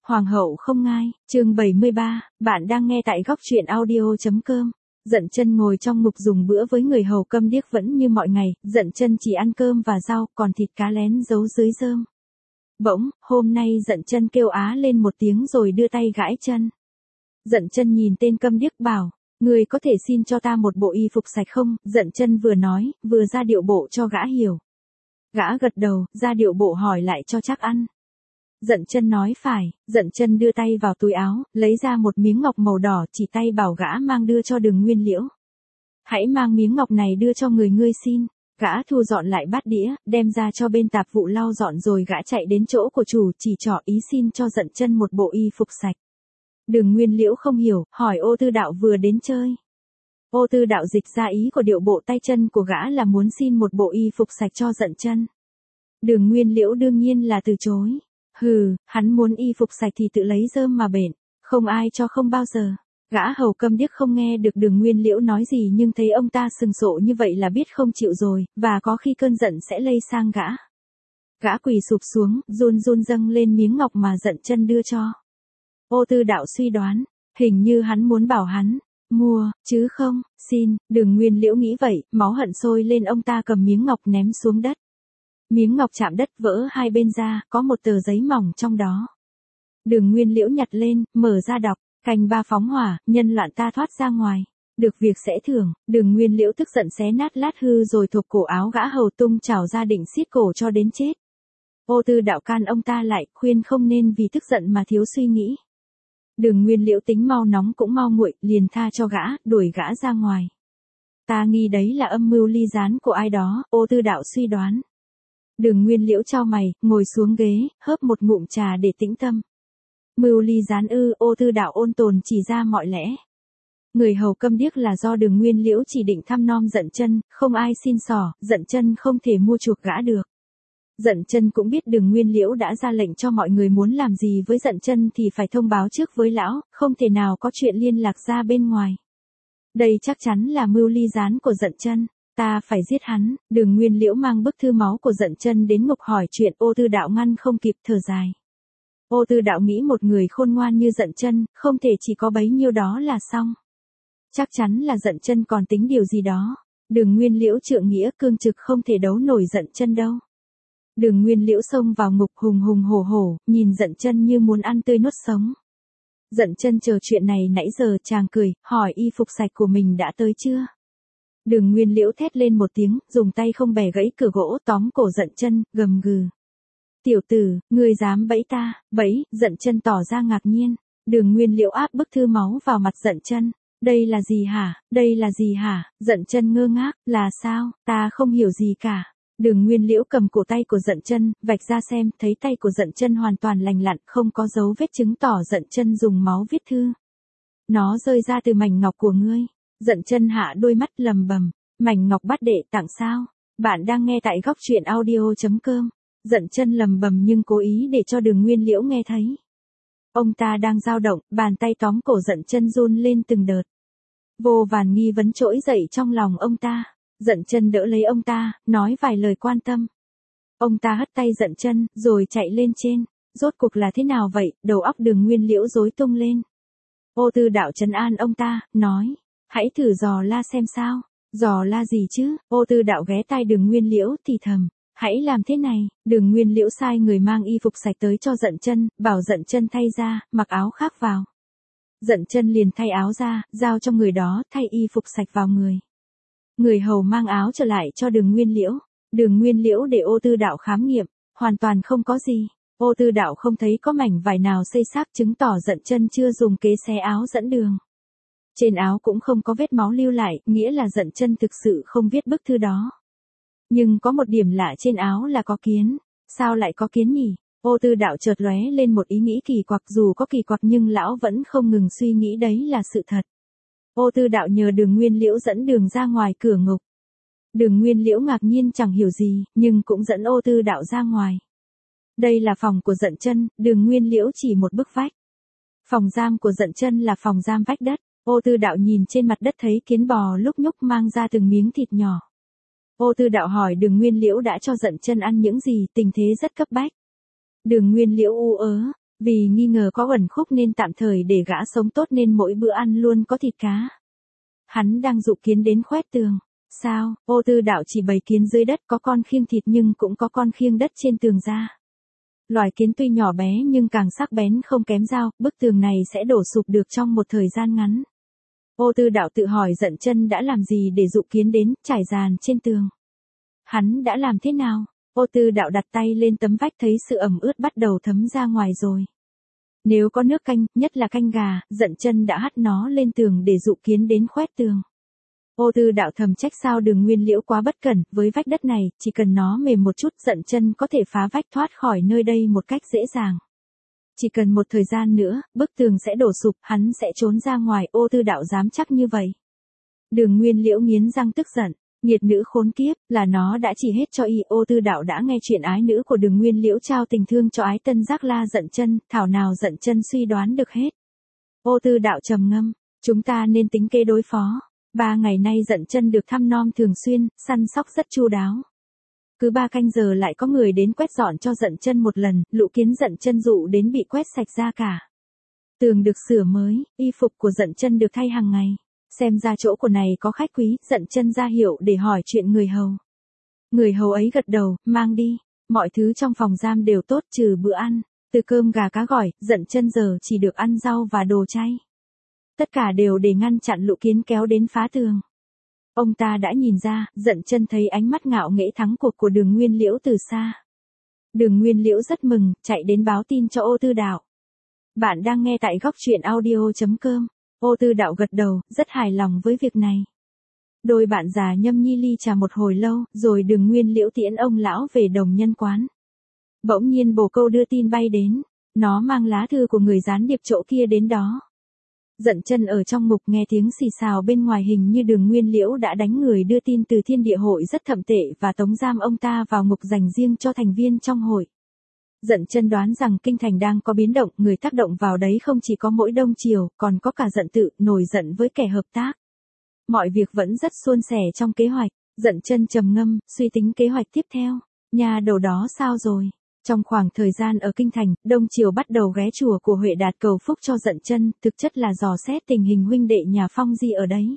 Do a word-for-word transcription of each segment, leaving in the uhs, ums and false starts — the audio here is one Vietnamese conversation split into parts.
Hoàng hậu không ngai, chương bảy mươi ba, bạn đang nghe tại góc truyện audio.com. Dận Chân ngồi trong ngục dùng bữa với người hầu câm điếc vẫn như mọi ngày, Dận Chân chỉ ăn cơm và rau, còn thịt cá lén giấu dưới rơm. Bỗng, hôm nay Dận Chân kêu á lên một tiếng rồi đưa tay gãi chân. Dận Chân nhìn tên câm điếc bảo, người có thể xin cho ta một bộ y phục sạch không? Dận Chân vừa nói, vừa ra điệu bộ cho gã hiểu. Gã gật đầu, ra điệu bộ hỏi lại cho chắc ăn. Dận Chân nói phải, Dận Chân đưa tay vào túi áo, lấy ra một miếng ngọc màu đỏ, chỉ tay bảo gã mang đưa cho Đường Nguyên Liễu. Hãy mang miếng ngọc này đưa cho người ngươi xin. Gã thu dọn lại bát đĩa, đem ra cho bên tạp vụ lau dọn rồi gã chạy đến chỗ của chủ, chỉ trỏ ý xin cho Dận Chân một bộ y phục sạch. Đường Nguyên Liễu không hiểu, hỏi Ô Tư Đạo vừa đến chơi. Ô Tư Đạo dịch ra ý của điệu bộ tay chân của gã là muốn xin một bộ y phục sạch cho Dận Chân. Đường Nguyên Liễu đương nhiên là từ chối. Hừ, hắn muốn y phục sạch thì tự lấy rơm mà bện, không ai cho không bao giờ. Gã hầu câm điếc không nghe được Đường Nguyên Liễu nói gì nhưng thấy ông ta sừng sộ như vậy là biết không chịu rồi, và có khi cơn giận sẽ lây sang gã. Gã quỳ sụp xuống, run run dâng lên miếng ngọc mà Dận Chân đưa cho. Ô Tư Đạo suy đoán, hình như hắn muốn bảo hắn mua, chứ không, xin. Đường Nguyên Liễu nghĩ vậy, máu hận sôi lên, ông ta cầm miếng ngọc ném xuống đất. Miếng ngọc chạm đất vỡ hai bên ra, có một tờ giấy mỏng trong đó. Đường Nguyên Liễu nhặt lên, mở ra đọc, canh ba phóng hỏa, nhân loạn ta thoát ra ngoài. Được việc sẽ thưởng. Đường Nguyên Liễu tức giận xé nát lát hư rồi thộp cổ áo gã hầu tung chảo ra định xiết cổ cho đến chết. Ô Tư Đạo can ông ta lại, khuyên không nên vì tức giận mà thiếu suy nghĩ. Đường Nguyên Liễu tính mau nóng cũng mau nguội, liền tha cho gã, đuổi gã ra ngoài. Ta nghi đấy là âm mưu ly gián của ai đó, Ô Tư Đạo suy đoán. Đường Nguyên Liễu chau mày, ngồi xuống ghế, hớp một ngụm trà để tĩnh tâm. Mưu ly gián ư? Ô Tư Đạo ôn tồn chỉ ra mọi lẽ. Người hầu câm điếc là do Đường Nguyên Liễu chỉ định thăm nom Dận Chân, không ai xin xỏ, Dận Chân không thể mua chuộc gã được. Dận Chân cũng biết Đường Nguyên Liễu đã ra lệnh cho mọi người muốn làm gì với Dận Chân thì phải thông báo trước với lão, không thể nào có chuyện liên lạc ra bên ngoài. Đây chắc chắn là mưu ly gián của Dận Chân. Ta phải giết hắn. Đường Nguyên Liễu mang bức thư máu của Dận Chân đến ngục hỏi chuyện. Ô Tư Đạo ngăn không kịp, thở dài. Ô Tư Đạo nghĩ một người khôn ngoan như Dận Chân, không thể chỉ có bấy nhiêu đó là xong. Chắc chắn là Dận Chân còn tính điều gì đó. Đường Nguyên Liễu trượng nghĩa cương trực không thể đấu nổi Dận Chân đâu. Đường Nguyên Liễu xông vào ngục hùng hùng hổ hổ, nhìn Dận Chân như muốn ăn tươi nuốt sống. Dận Chân chờ chuyện này nãy giờ, chàng cười, hỏi y phục sạch của mình đã tới chưa? Đường Nguyên Liễu thét lên một tiếng, dùng tay không bẻ gãy cửa gỗ, tóm cổ Dận Chân, gầm gừ. Tiểu tử, ngươi dám bẫy ta? Bẫy? Dận Chân tỏ ra ngạc nhiên. Đường Nguyên Liễu áp bức thư máu vào mặt Dận Chân. Đây là gì hả? Đây là gì hả? Dận Chân ngơ ngác, là sao? Ta không hiểu gì cả. Đường Nguyên Liễu cầm cổ tay của Dận Chân, vạch ra xem, thấy tay của Dận Chân hoàn toàn lành lặn, không có dấu vết chứng tỏ Dận Chân dùng máu viết thư. Nó rơi ra từ mảnh ngọc của ngươi. Dận Chân hạ đôi mắt lầm bầm, mảnh ngọc bát đệ tặng sao? Bạn đang nghe tại góc truyện audio.com. Dận Chân lầm bầm nhưng cố ý để cho Đường Nguyên Liễu nghe thấy. Ông ta đang dao động, bàn tay tóm cổ Dận Chân run lên từng đợt. Vô vàn nghi vấn trỗi dậy trong lòng ông ta. Dận Chân đỡ lấy ông ta, nói vài lời quan tâm. Ông ta hất tay Dận Chân, rồi chạy lên trên. Rốt cuộc là thế nào vậy? Đầu óc Đường Nguyên Liễu rối tung lên. Ô Tư Đạo trấn an ông ta, nói. Hãy thử dò la xem sao. Dò la gì chứ? Ô Tư Đạo ghé tai Đường Nguyên Liễu thì thầm. Hãy làm thế này. Đường Nguyên Liễu sai người mang y phục sạch tới cho Dận Chân, bảo Dận Chân thay ra, mặc áo khác vào. Dận Chân liền thay áo ra, giao cho người đó thay y phục sạch vào người. Người hầu mang áo trở lại cho Đường Nguyên Liễu. Đường Nguyên Liễu để Ô Tư Đạo khám nghiệm, hoàn toàn không có gì. Ô Tư Đạo không thấy có mảnh vải nào xây xát chứng tỏ Dận Chân chưa dùng kế xé áo dẫn đường. Trên áo cũng không có vết máu lưu lại, nghĩa là Dận Chân thực sự không viết bức thư đó. Nhưng có một điểm lạ trên áo là có kiến. Sao lại có kiến nhỉ? Ô Tư Đạo chợt lóe lên một ý nghĩ kỳ quặc, dù có kỳ quặc nhưng lão vẫn không ngừng suy nghĩ đấy là sự thật. Ô Tư Đạo nhờ Đường Nguyên Liễu dẫn đường ra ngoài cửa ngục. Đường Nguyên Liễu ngạc nhiên chẳng hiểu gì, nhưng cũng dẫn Ô Tư Đạo ra ngoài. Đây là phòng của Dận Chân, Đường Nguyên Liễu chỉ một bức vách. Phòng giam của Dận Chân là phòng giam vách đất. Ô Tư Đạo nhìn trên mặt đất thấy kiến bò lúc nhúc mang ra từng miếng thịt nhỏ. Ô Tư Đạo hỏi Đường Nguyên Liễu đã cho Dận Chân ăn những gì, tình thế rất cấp bách. Đường Nguyên Liễu u ớ, Vì nghi ngờ có uẩn khúc nên tạm thời để gã sống tốt nên mỗi bữa ăn luôn có thịt cá. Hắn đang dụ kiến đến khoét tường. Sao, Ô Tư Đạo chỉ bày kiến dưới đất, có con khiêng thịt nhưng cũng có con khiêng đất trên tường ra. Loài kiến tuy nhỏ bé nhưng càng sắc bén không kém dao, bức tường này sẽ đổ sụp được trong một thời gian ngắn. Ô Tư Đạo tự hỏi Dận Chân đã làm gì để dụ kiến đến, trải giàn trên tường. Hắn đã làm thế nào? Ô Tư Đạo đặt tay lên tấm vách thấy sự ẩm ướt bắt đầu thấm ra ngoài rồi. Nếu có nước canh, nhất là canh gà, Dận Chân đã hắt nó lên tường để dụ kiến đến khoét tường. Ô Tư Đạo thầm trách sao Đường Nguyên Liễu quá bất cẩn, với vách đất này, chỉ cần nó mềm một chút Dận Chân có thể phá vách thoát khỏi nơi đây một cách dễ dàng. Chỉ cần một thời gian nữa, bức tường sẽ đổ sụp, hắn sẽ trốn ra ngoài, Ô Tư Đạo dám chắc như vậy. Đường Nguyên Liễu nghiến răng tức giận, nghiệt nữ khốn kiếp, là nó đã chỉ hết cho y. Ô Tư Đạo đã nghe chuyện ái nữ của Đường Nguyên Liễu trao tình thương cho ái tân giác la Dận Chân, thảo nào Dận Chân suy đoán được hết. Ô Tư Đạo trầm ngâm, chúng ta nên tính kế đối phó. Ba ngày nay Dận Chân được thăm nom thường xuyên, săn sóc rất chu đáo. Cứ ba canh giờ lại có người đến quét dọn cho Dận Chân một lần, lũ kiến Dận Chân dụ đến bị quét sạch ra cả. Tường được sửa mới, y phục của Dận Chân được thay hàng ngày. Xem ra chỗ của này có khách quý, Dận Chân ra hiệu để hỏi chuyện người hầu. Người hầu ấy gật đầu, mang đi. Mọi thứ trong phòng giam đều tốt trừ bữa ăn. Từ cơm gà cá gỏi, Dận Chân giờ chỉ được ăn rau và đồ chay. Tất cả đều để ngăn chặn lũ kiến kéo đến phá tường. Ông ta đã nhìn ra, Dận Chân thấy ánh mắt ngạo nghễ thắng cuộc của Đường Nguyên Liễu từ xa. Đường Nguyên Liễu rất mừng, chạy đến báo tin cho Ô Tư Đạo. Bạn đang nghe tại góc truyện audio chấm com. Ô Tư Đạo gật đầu, rất hài lòng với việc này. Đôi bạn già nhâm nhi ly trà một hồi lâu, rồi Đường Nguyên Liễu tiễn ông lão về Đồng Nhân quán. Bỗng nhiên bồ câu đưa tin bay đến, nó mang lá thư của người gián điệp chỗ kia đến đó. Dận Chân ở trong ngục nghe tiếng xì xào bên ngoài, hình như Đường Nguyên Liễu đã đánh người đưa tin từ Thiên Địa Hội rất thậm tệ và tống giam ông ta vào ngục dành riêng cho thành viên trong hội. Dận Chân đoán rằng kinh thành đang có biến động, người tác động vào đấy không chỉ có mỗi Đông Triều, còn có cả Dận Tự, nổi giận với kẻ hợp tác. Mọi việc vẫn rất suôn sẻ trong kế hoạch. Dận Chân trầm ngâm, suy tính kế hoạch tiếp theo. Nhà đầu đó sao rồi? Trong khoảng thời gian ở kinh thành, Đông Triều bắt đầu ghé chùa của Huệ Đạt cầu phúc cho Dận Chân, thực chất là dò xét tình hình huynh đệ nhà Phong Di ở đấy.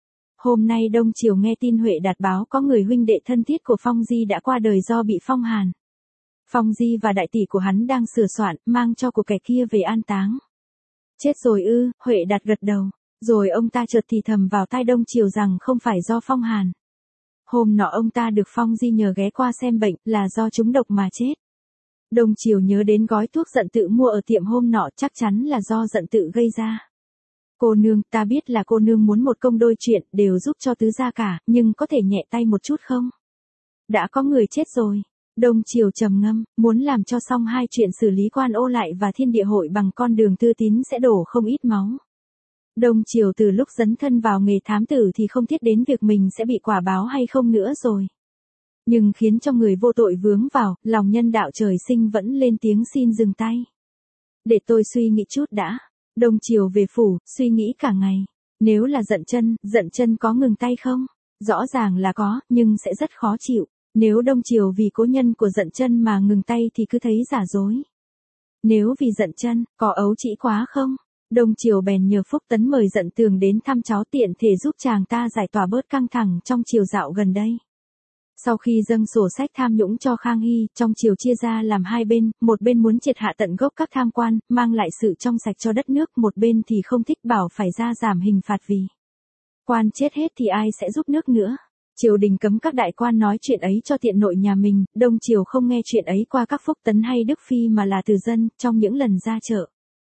Hôm nay Đông Triều nghe tin Huệ Đạt báo có người huynh đệ thân thiết của Phong Di đã qua đời do bị phong hàn. Phong Di và đại tỷ của hắn đang sửa soạn, mang cho của kẻ kia về an táng. Chết rồi ư? Huệ Đạt gật đầu. Rồi ông ta chợt thì thầm vào tai Đông Triều rằng không phải do phong hàn. Hôm nọ ông ta được Phong Di nhờ ghé qua xem bệnh, là do trúng độc mà chết. Đông Triều nhớ đến gói thuốc Dận Tự mua ở tiệm hôm nọ, chắc chắn là do Dận Tự gây ra. Cô nương, ta biết là cô nương muốn một công đôi chuyện, đều giúp cho tứ gia cả, nhưng có thể nhẹ tay một chút không? Đã có người chết rồi. Đông Triều trầm ngâm, muốn làm cho xong hai chuyện xử lý Quan Ô Lại và Thiên Địa Hội bằng con đường tư tín sẽ đổ không ít máu. Đông Triều từ lúc dấn thân vào nghề thám tử thì không thiết đến việc mình sẽ bị quả báo hay không nữa rồi. Nhưng khiến cho người vô tội vướng vào, lòng nhân đạo trời sinh vẫn lên tiếng xin dừng tay. Để tôi suy nghĩ chút đã. Đông Triều về phủ, suy nghĩ cả ngày. Nếu là Dận Chân, Dận Chân có ngừng tay không? Rõ ràng là có, nhưng sẽ rất khó chịu. Nếu Đông Triều vì cố nhân của Dận Chân mà ngừng tay thì cứ thấy giả dối. Nếu vì Dận Chân, có ấu trĩ quá không? Đông Triều bèn nhờ Phúc Tấn mời Dận Tường đến thăm cháu tiện thể giúp chàng ta giải tỏa bớt căng thẳng trong triều dạo gần đây. Sau khi dâng sổ sách tham nhũng cho Khang Hy, trong triều chia ra làm hai bên, một bên muốn triệt hạ tận gốc các tham quan, mang lại sự trong sạch cho đất nước, một bên thì không thích, bảo phải ra giảm hình phạt vì quan chết hết thì ai sẽ giúp nước nữa. Triều đình cấm các đại quan nói chuyện ấy cho tiện nội nhà mình, Đông Triều không nghe chuyện ấy qua các Phúc Tấn hay Đức Phi mà là từ dân, trong những lần ra chợ.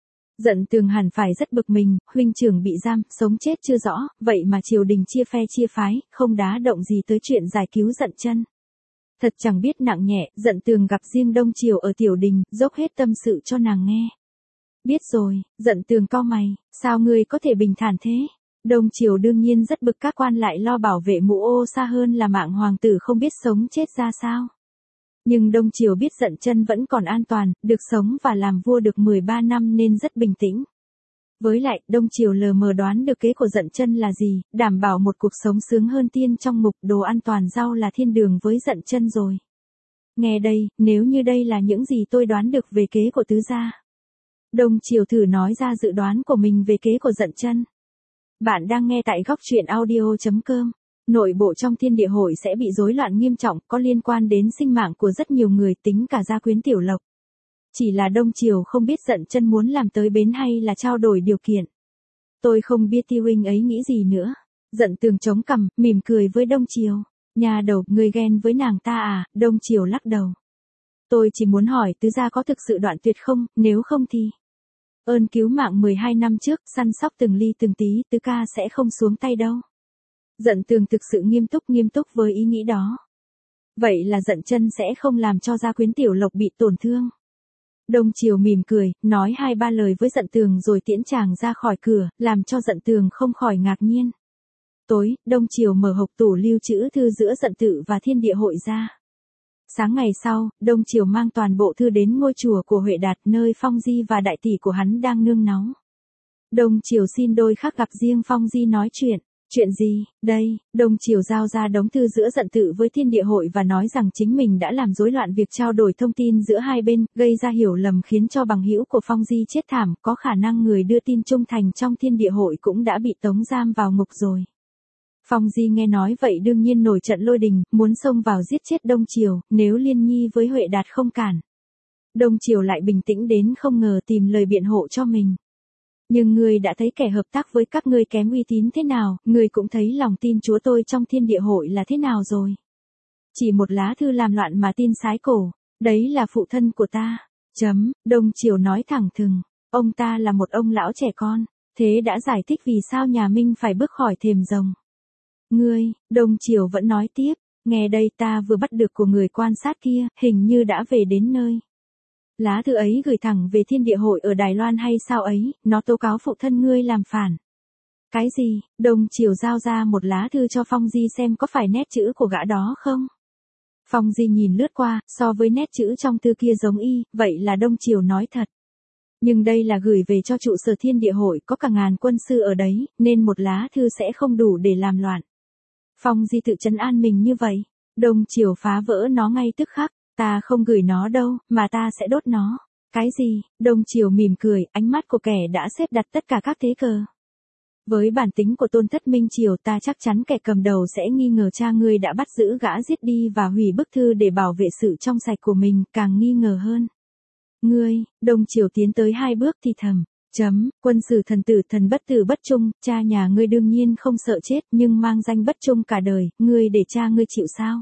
Dận Tường hẳn phải rất bực mình, huynh trưởng bị giam, sống chết chưa rõ, vậy mà triều đình chia phe chia phái, không đá động gì tới chuyện giải cứu Dận Chân. Thật chẳng biết nặng nhẹ, Dận Tường gặp riêng Đông Triều ở tiểu đình, dốc hết tâm sự cho nàng nghe. Biết rồi, Dận Tường cau mày, sao ngươi có thể bình thản thế? Đông Triều đương nhiên rất bực, các quan lại lo bảo vệ mũ ô xa hơn là mạng hoàng tử không biết sống chết ra sao. Nhưng Đông Triều biết Dận Chân vẫn còn an toàn, được sống và làm vua được mười ba năm nên rất bình tĩnh. Với lại, Đông Triều lờ mờ đoán được kế của Dận Chân là gì, đảm bảo một cuộc sống sướng hơn tiên trong mục đồ an toàn rau là thiên đường với Dận Chân rồi. Nghe đây, nếu như đây là những gì tôi đoán được về kế của tứ gia. Đông Triều thử nói ra dự đoán của mình về kế của Dận Chân. Bạn đang nghe tại góc truyện audio chấm com. Nội bộ trong thiên địa hội sẽ bị rối loạn nghiêm trọng, có liên quan đến sinh mạng của rất nhiều người, tính cả gia quyến Tiểu Lộc. Chỉ là Đông Triều không biết Dận Chân muốn làm tới bến hay là trao đổi điều kiện. Tôi không biết Tiêu huynh ấy nghĩ gì nữa. Dận Tường chống cằm, mỉm cười với Đông Triều. Nhà đầu, người ghen với nàng ta à? Đông Triều lắc đầu. Tôi chỉ muốn hỏi tứ gia có thực sự đoạn tuyệt không, nếu không thì... Ơn cứu mạng mười hai năm trước, săn sóc từng ly từng tí, tứ ca sẽ không xuống tay đâu. Dận Tường thực sự nghiêm túc nghiêm túc với ý nghĩ đó. Vậy là Dận Chân sẽ không làm cho gia quyến Tiểu Lộc bị tổn thương. Đông Triều mỉm cười, nói hai ba lời với Dận Tường rồi tiễn chàng ra khỏi cửa, làm cho Dận Tường không khỏi ngạc nhiên. Tối, Đông Triều mở hộc tủ lưu trữ thư giữa Dận Tự và Thiên Địa Hội ra. Sáng ngày sau, Đông Triều mang toàn bộ thư đến ngôi chùa của Huệ Đạt, nơi Phong Di và đại tỷ của hắn đang nương náu. Đông Triều xin đôi khắc gặp riêng Phong Di nói chuyện. Chuyện gì, đây? Đông Triều giao ra đống thư giữa Dận Tự với Thiên Địa Hội và nói rằng chính mình đã làm rối loạn việc trao đổi thông tin giữa hai bên, gây ra hiểu lầm khiến cho bằng hữu của Phong Di chết thảm, có khả năng người đưa tin trung thành trong Thiên Địa Hội cũng đã bị tống giam vào ngục rồi. Phong Di nghe nói vậy đương nhiên nổi trận lôi đình, muốn xông vào giết chết Đông Triều, nếu Liên Nhi với Huệ Đạt không cản. Đông Triều lại bình tĩnh đến không ngờ tìm lời biện hộ cho mình. Nhưng ngươi đã thấy kẻ hợp tác với các ngươi kém uy tín thế nào, ngươi cũng thấy lòng tin chúa tôi trong Thiên Địa Hội là thế nào rồi. Chỉ một lá thư làm loạn mà tin sái cổ, đấy là phụ thân của ta. Chấm, Đông Triều nói thẳng thừng, ông ta là một ông lão trẻ con, thế đã giải thích vì sao nhà Minh phải bước khỏi thềm rồng. Ngươi, Đông Triều vẫn nói tiếp, nghe đây ta vừa bắt được của người quan sát kia, hình như đã về đến nơi. Lá thư ấy gửi thẳng về Thiên Địa Hội ở Đài Loan hay sao ấy, nó tố cáo phụ thân ngươi làm phản. Cái gì? Đông Triều giao ra một lá thư cho Phong Di xem có phải nét chữ của gã đó không? Phong Di nhìn lướt qua, so với nét chữ trong thư kia giống y, vậy là Đông Triều nói thật. Nhưng đây là gửi về cho trụ sở Thiên Địa Hội, có cả ngàn quân sư ở đấy, nên một lá thư sẽ không đủ để làm loạn. Phong Di tự trấn an mình như vậy. Đông Triều phá vỡ nó ngay tức khắc. Ta không gửi nó đâu, mà ta sẽ đốt nó. Cái gì? Đông Triều mỉm cười, ánh mắt của kẻ đã xếp đặt tất cả các thế cờ. Với bản tính của Tôn Thất Minh Triều, ta chắc chắn kẻ cầm đầu sẽ nghi ngờ cha ngươi đã bắt giữ gã giết đi và hủy bức thư để bảo vệ sự trong sạch của mình, càng nghi ngờ hơn. Ngươi, Đông Triều tiến tới hai bước thì thầm. Chấm, quân sử thần tử thần bất tử bất trung, cha nhà ngươi đương nhiên không sợ chết nhưng mang danh bất trung cả đời, ngươi để cha ngươi chịu sao?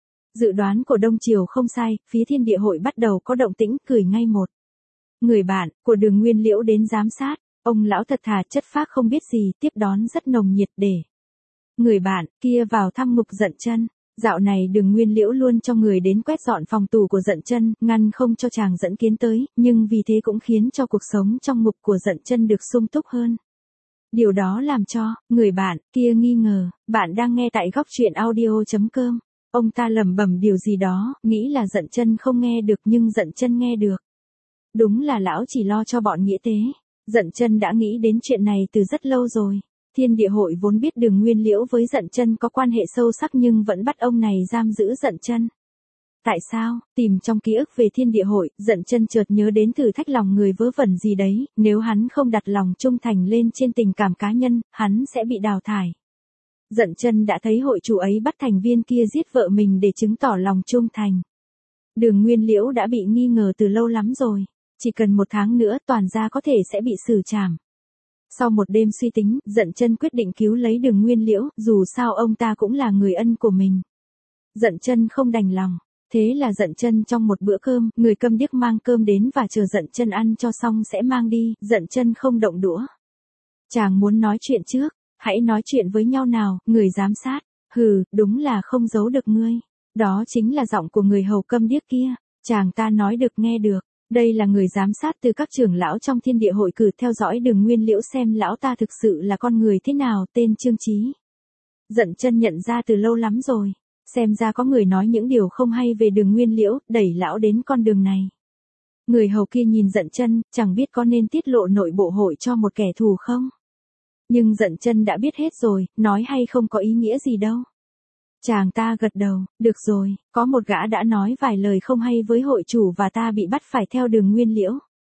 Dự đoán của Đông Triều không sai, phía Thiên Địa Hội bắt đầu có động tĩnh, cười ngay một. Người bạn của Đường Nguyên Liễu đến giám sát, ông lão thật thà chất phác không biết gì, tiếp đón rất nồng nhiệt để. Người bạn kia vào thăm ngục Dận Chân. Dạo này Đường Nguyên Liễu luôn cho người đến quét dọn phòng tù của Dận Chân, ngăn không cho chàng dẫn kiến tới, nhưng vì thế cũng khiến cho cuộc sống trong ngục của Dận Chân được sung túc hơn. Điều đó làm cho người bạn kia nghi ngờ. Bạn đang nghe tại góc truyện audio chấm com. Ông ta lẩm bẩm điều gì đó, nghĩ là Dận Chân không nghe được nhưng Dận Chân nghe được. Đúng là lão chỉ lo cho bọn nghĩa tế. Dận Chân đã nghĩ đến chuyện này từ rất lâu rồi. Thiên Địa Hội vốn biết Đường Nguyên Liễu với Dận Chân có quan hệ sâu sắc nhưng vẫn bắt ông này giam giữ Dận Chân. Tại sao? Tìm trong ký ức về Thiên Địa Hội, Dận Chân chợt nhớ đến thử thách lòng người vớ vẩn gì đấy, nếu hắn không đặt lòng trung thành lên trên tình cảm cá nhân, hắn sẽ bị đào thải. Dận Chân đã thấy hội chủ ấy bắt thành viên kia giết vợ mình để chứng tỏ lòng trung thành. Đường Nguyên Liễu đã bị nghi ngờ từ lâu lắm rồi, chỉ cần một tháng nữa toàn gia có thể sẽ bị xử trảm. Sau một đêm suy tính, Dận Chân quyết định cứu lấy Đường Nguyên Liễu, dù sao ông ta cũng là người ân của mình. Dận Chân không đành lòng, thế là Dận Chân trong một bữa cơm, người câm điếc mang cơm đến và chờ Dận Chân ăn cho xong sẽ mang đi, Dận Chân không động đũa. Chàng muốn nói chuyện trước, hãy nói chuyện với nhau nào, người giám sát. Hừ, đúng là không giấu được ngươi. Đó chính là giọng của người hầu câm điếc kia. Chàng ta nói được nghe được. Đây là người giám sát từ các trưởng lão trong Thiên Địa Hội cử theo dõi Đường Nguyên Liễu xem lão ta thực sự là con người thế nào, tên Trương Chí. Dận Chân nhận ra từ lâu lắm rồi. Xem ra có người nói những điều không hay về Đường Nguyên Liễu, đẩy lão đến con đường này. Người hầu kia nhìn Dận Chân, chẳng biết có nên tiết lộ nội bộ hội cho một kẻ thù không? Nhưng Dận Chân đã biết hết rồi, nói hay không có ý nghĩa gì đâu. Chàng ta gật đầu, được rồi, có một gã đã nói vài lời không hay với hội chủ và ta bị bắt phải theo Đường Nguyên Liễu.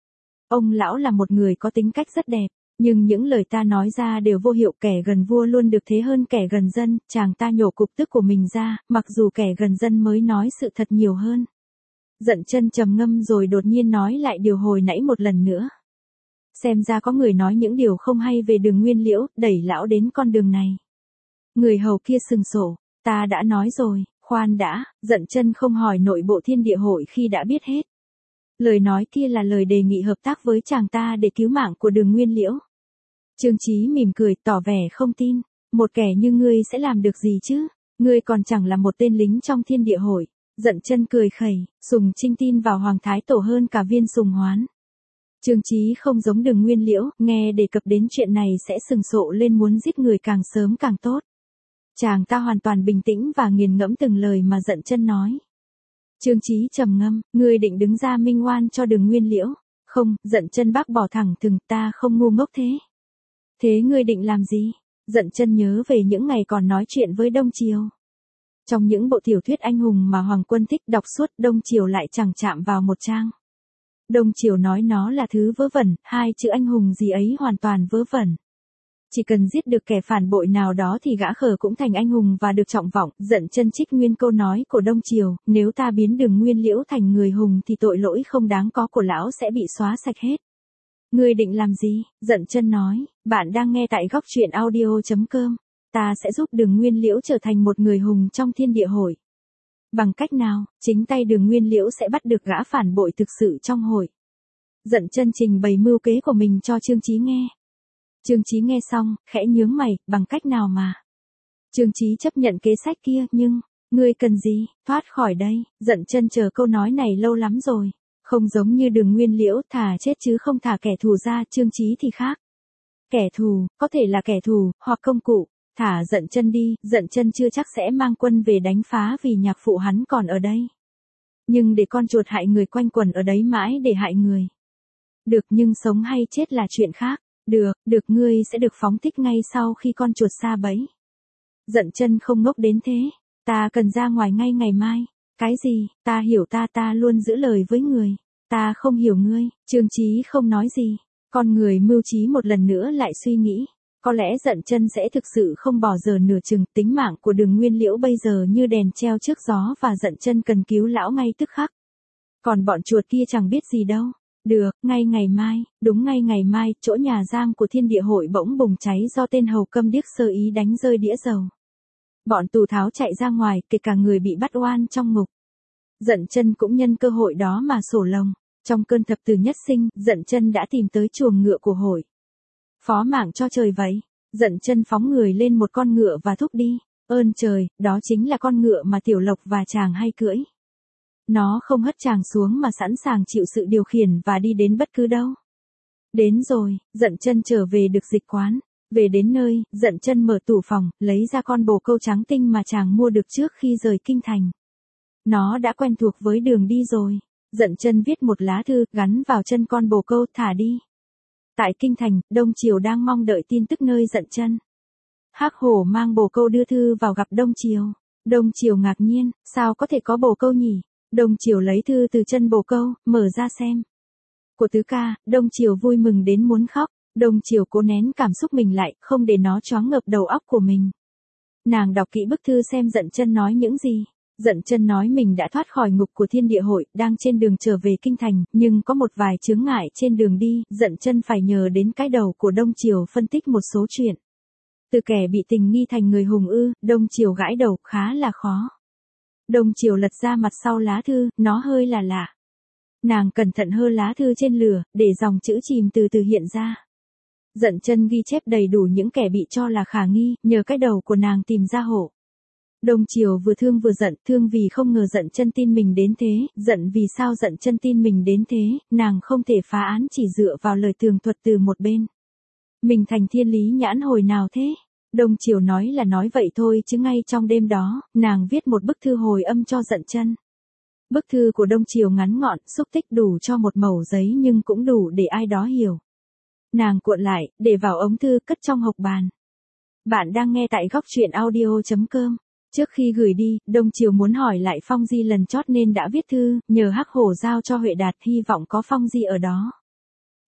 Ông lão là một người có tính cách rất đẹp, nhưng những lời ta nói ra đều vô hiệu, kẻ gần vua luôn được thế hơn kẻ gần dân, chàng ta nhổ cục tức của mình ra, mặc dù kẻ gần dân mới nói sự thật nhiều hơn. Dận chân trầm ngâm rồi đột nhiên nói lại điều hồi nãy một lần nữa. Xem ra có người nói những điều không hay về Đường Nguyên Liễu, đẩy lão đến con đường này. Người hầu kia sừng sổ, ta đã nói rồi, khoan đã, Dận chân không hỏi nội bộ Thiên Địa Hội khi đã biết hết. Lời nói kia là lời đề nghị hợp tác với chàng ta để cứu mạng của Đường Nguyên Liễu. Trương Chí mỉm cười tỏ vẻ không tin, một kẻ như ngươi sẽ làm được gì chứ, ngươi còn chẳng là một tên lính trong Thiên Địa Hội. Dận chân cười khẩy, Sùng Trinh tin vào Hoàng Thái Tổ hơn cả Viên Sùng Hoán. Trương Chí không giống Đường Nguyên Liễu, nghe đề cập đến chuyện này sẽ sừng sộ lên muốn giết người càng sớm càng tốt. Chàng ta hoàn toàn bình tĩnh và nghiền ngẫm từng lời mà Dận chân nói. Trương Chí trầm ngâm, ngươi định đứng ra minh oan cho Đường Nguyên Liễu? Không, Dận chân bác bỏ thẳng thừng, ta không ngu ngốc thế. Thế ngươi định làm gì? Dận chân nhớ về những ngày còn nói chuyện với Đông Triều. Trong những bộ tiểu thuyết anh hùng mà Hoàng Quân thích đọc suốt, Đông Triều lại chẳng chạm vào một trang. Đông Triều nói nó là thứ vớ vẩn, hai chữ anh hùng gì ấy hoàn toàn vớ vẩn. Chỉ cần giết được kẻ phản bội nào đó thì gã khờ cũng thành anh hùng và được trọng vọng. Dận chân trích nguyên câu nói của Đông Triều, nếu ta biến Đường Nguyên Liễu thành người hùng thì tội lỗi không đáng có của lão sẽ bị xóa sạch hết. Ngươi định làm gì? Dận chân nói, bạn đang nghe tại góc truyện audio chấm com. Ta sẽ giúp Đường Nguyên Liễu trở thành một người hùng trong Thiên Địa Hội. Bằng cách nào? Chính tay Đường Nguyên Liễu sẽ bắt được gã phản bội thực sự trong hội. Dận chân trình bày mưu kế của mình cho Trương Chí nghe. Trương Chí nghe xong, khẽ nhướng mày, bằng cách nào mà? Trương Chí chấp nhận kế sách kia, nhưng, ngươi cần gì, thoát khỏi đây, Dận chân chờ câu nói này lâu lắm rồi. Không giống như Đường Nguyên Liễu, thà chết chứ không thả kẻ thù ra, Trương Chí thì khác. Kẻ thù, có thể là kẻ thù, hoặc công cụ. Thả Dận chân đi, Dận chân chưa chắc sẽ mang quân về đánh phá vì nhạc phụ hắn còn ở đây. Nhưng để con chuột hại người quanh quẩn ở đấy mãi để hại người. Được, nhưng sống hay chết là chuyện khác. Được, được, ngươi sẽ được phóng thích ngay sau khi con chuột sa bẫy. Dận chân không ngốc đến thế, ta cần ra ngoài ngay ngày mai. Cái gì, ta hiểu ta ta luôn giữ lời với người. Ta không hiểu ngươi, Trương Chí không nói gì. Con người mưu trí một lần nữa lại suy nghĩ. Có lẽ Dận chân sẽ thực sự không bỏ giờ nửa chừng, tính mạng của Đường Nguyên Liễu bây giờ như đèn treo trước gió và Dận chân cần cứu lão ngay tức khắc. Còn bọn chuột kia chẳng biết gì đâu. Được, ngay ngày mai, đúng ngay ngày mai, chỗ nhà giam của Thiên Địa Hội bỗng bùng cháy do tên hầu câm điếc sơ ý đánh rơi đĩa dầu. Bọn tù tháo chạy ra ngoài, kể cả người bị bắt oan trong ngục. Dận chân cũng nhân cơ hội đó mà sổ lồng. Trong cơn thập tử nhất sinh, Dận chân đã tìm tới chuồng ngựa của hội. Phó mạng cho trời vậy. Dận chân phóng người lên một con ngựa và thúc đi. Ơn trời, đó chính là con ngựa mà Tiểu Lộc và chàng hay cưỡi. Nó không hất chàng xuống mà sẵn sàng chịu sự điều khiển và đi đến bất cứ đâu. Đến rồi, Dận chân trở về được dịch quán. Về đến nơi, Dận chân mở tủ phòng, lấy ra con bồ câu trắng tinh mà chàng mua được trước khi rời kinh thành. Nó đã quen thuộc với đường đi rồi. Dận chân viết một lá thư, gắn vào chân con bồ câu, thả đi. Tại kinh thành, Đông Triều đang mong đợi tin tức nơi Dận chân. Hắc Hổ mang bồ câu đưa thư vào gặp Đông Triều. Đông Triều ngạc nhiên, sao có thể có bồ câu nhỉ? Đông Triều lấy thư từ chân bồ câu, mở ra xem. Của tứ ca, Đông Triều vui mừng đến muốn khóc. Đông Triều cố nén cảm xúc mình lại, không để nó choáng ngợp đầu óc của mình. Nàng đọc kỹ bức thư xem Dận chân nói những gì. Dận chân nói mình đã thoát khỏi ngục của Thiên Địa Hội, đang trên đường trở về kinh thành, nhưng có một vài chướng ngại trên đường đi, Dận chân phải nhờ đến cái đầu của Đông Triều phân tích một số chuyện. Từ kẻ bị tình nghi thành người hùng ư, Đông Triều gãi đầu, khá là khó. Đông Triều lật ra mặt sau lá thư, nó hơi là lạ. Nàng cẩn thận hơ lá thư trên lửa, để dòng chữ chìm từ từ hiện ra. Dận chân ghi chép đầy đủ những kẻ bị cho là khả nghi, nhờ cái đầu của nàng tìm ra hộ. Đông Triều vừa thương vừa giận, thương vì không ngờ Dận chân tin mình đến thế, giận vì sao Dận chân tin mình đến thế, nàng không thể phá án chỉ dựa vào lời tường thuật từ một bên. Mình thành thiên lý nhãn hồi nào thế? Đông Triều nói là nói vậy thôi chứ ngay trong đêm đó, nàng viết một bức thư hồi âm cho Dận chân. Bức thư của Đông Triều ngắn gọn, xúc tích đủ cho một mẩu giấy nhưng cũng đủ để ai đó hiểu. Nàng cuộn lại, để vào ống thư cất trong hộc bàn. Bạn đang nghe tại góc truyện audio chấm com. Trước khi gửi đi, Đông Triều muốn hỏi lại Phong Di lần chót nên đã viết thư, nhờ Hắc Hổ giao cho Huệ Đạt, hy vọng có Phong Di ở đó.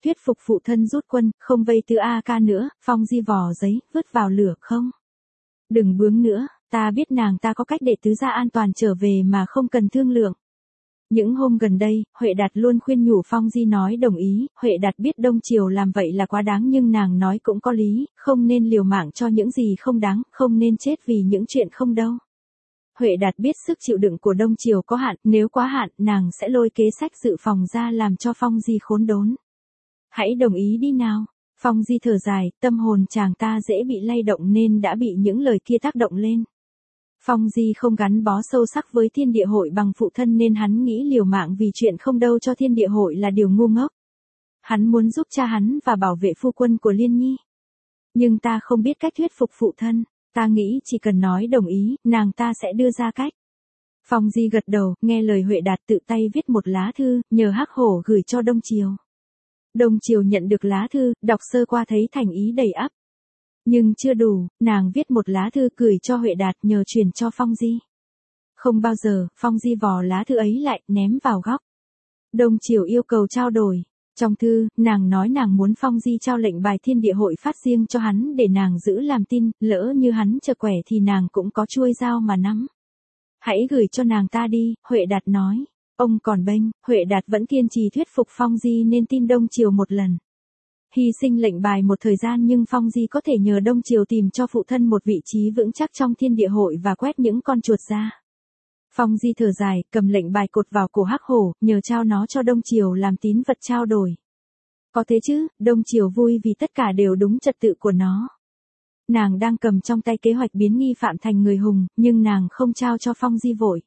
thuyết phục phụ thân rút quân, không vây Tứ A Ca nữa, Phong Di vò giấy, vứt vào lửa không. Đừng bướng nữa, ta biết nàng ta có cách để tứ gia an toàn trở về mà không cần thương lượng. Những hôm gần đây, Huệ Đạt luôn khuyên nhủ Phong Di nói đồng ý, Huệ Đạt biết Đông Triều làm vậy là quá đáng nhưng nàng nói cũng có lý, không nên liều mạng cho những gì không đáng, không nên chết vì những chuyện không đâu. Huệ Đạt biết sức chịu đựng của Đông Triều có hạn, nếu quá hạn, nàng sẽ lôi kế sách dự phòng ra làm cho Phong Di khốn đốn. Hãy đồng ý đi nào. Phong Di thở dài, tâm hồn chàng ta dễ bị lay động nên đã bị những lời kia tác động lên. Phong Di không gắn bó sâu sắc với Thiên Địa Hội bằng phụ thân nên hắn nghĩ liều mạng vì chuyện không đâu cho Thiên Địa Hội là điều ngu ngốc. Hắn muốn giúp cha hắn và bảo vệ phu quân của Liên Nhi. Nhưng ta không biết cách thuyết phục phụ thân, ta nghĩ chỉ cần nói đồng ý, nàng ta sẽ đưa ra cách. Phong Di gật đầu, nghe lời Huệ Đạt tự tay viết một lá thư, nhờ Hắc Hổ gửi cho Đông Triều. Đông Triều nhận được lá thư, đọc sơ qua thấy thành ý đầy ắp. Nhưng chưa đủ, nàng viết một lá thư gửi cho Huệ Đạt nhờ truyền cho Phong Di. Không bao giờ, Phong Di vò lá thư ấy lại, ném vào góc. Đông Triều yêu cầu trao đổi. Trong thư, nàng nói nàng muốn Phong Di trao lệnh bài Thiên Địa Hội phát riêng cho hắn để nàng giữ làm tin, lỡ như hắn chợt quẻ thì nàng cũng có chuôi dao mà nắm. Hãy gửi cho nàng ta đi, Huệ Đạt nói. Ông còn bênh, Huệ Đạt vẫn kiên trì thuyết phục Phong Di nên tin Đông Triều một lần. Hy sinh lệnh bài một thời gian nhưng Phong Di có thể nhờ Đông Triều tìm cho phụ thân một vị trí vững chắc trong Thiên Địa Hội và quét những con chuột ra. Phong Di thở dài, cầm lệnh bài cột vào cổ Hắc Hổ, nhờ trao nó cho Đông Triều làm tín vật trao đổi. Có thế chứ, Đông Triều vui vì tất cả đều đúng trật tự của nó. Nàng đang cầm trong tay kế hoạch biến nghi phạm thành người hùng, nhưng nàng không trao cho Phong Di vội.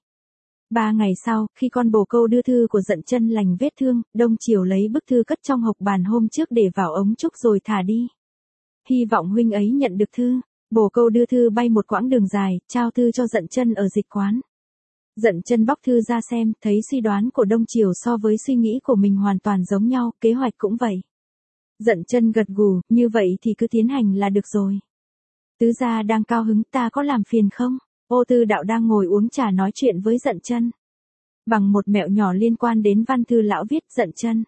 Ba ngày sau, khi con bồ câu đưa thư của Dận Chân lành vết thương, Đông Triều lấy bức thư cất trong hộc bàn hôm trước để vào ống trúc rồi thả đi. Hy vọng huynh ấy nhận được thư. Bồ câu đưa thư bay một quãng đường dài, trao thư cho Dận Chân ở dịch quán. Dận Chân bóc thư ra xem, thấy suy đoán của Đông Triều so với suy nghĩ của mình hoàn toàn giống nhau, kế hoạch cũng vậy. Dận Chân gật gù, như vậy thì cứ tiến hành là được rồi. Tứ gia đang cao hứng, ta có làm phiền không? Ô Tư Đạo đang ngồi uống trà nói chuyện với Dận Chân. Bằng một mẹo nhỏ liên quan đến văn thư lão viết, Dận Chân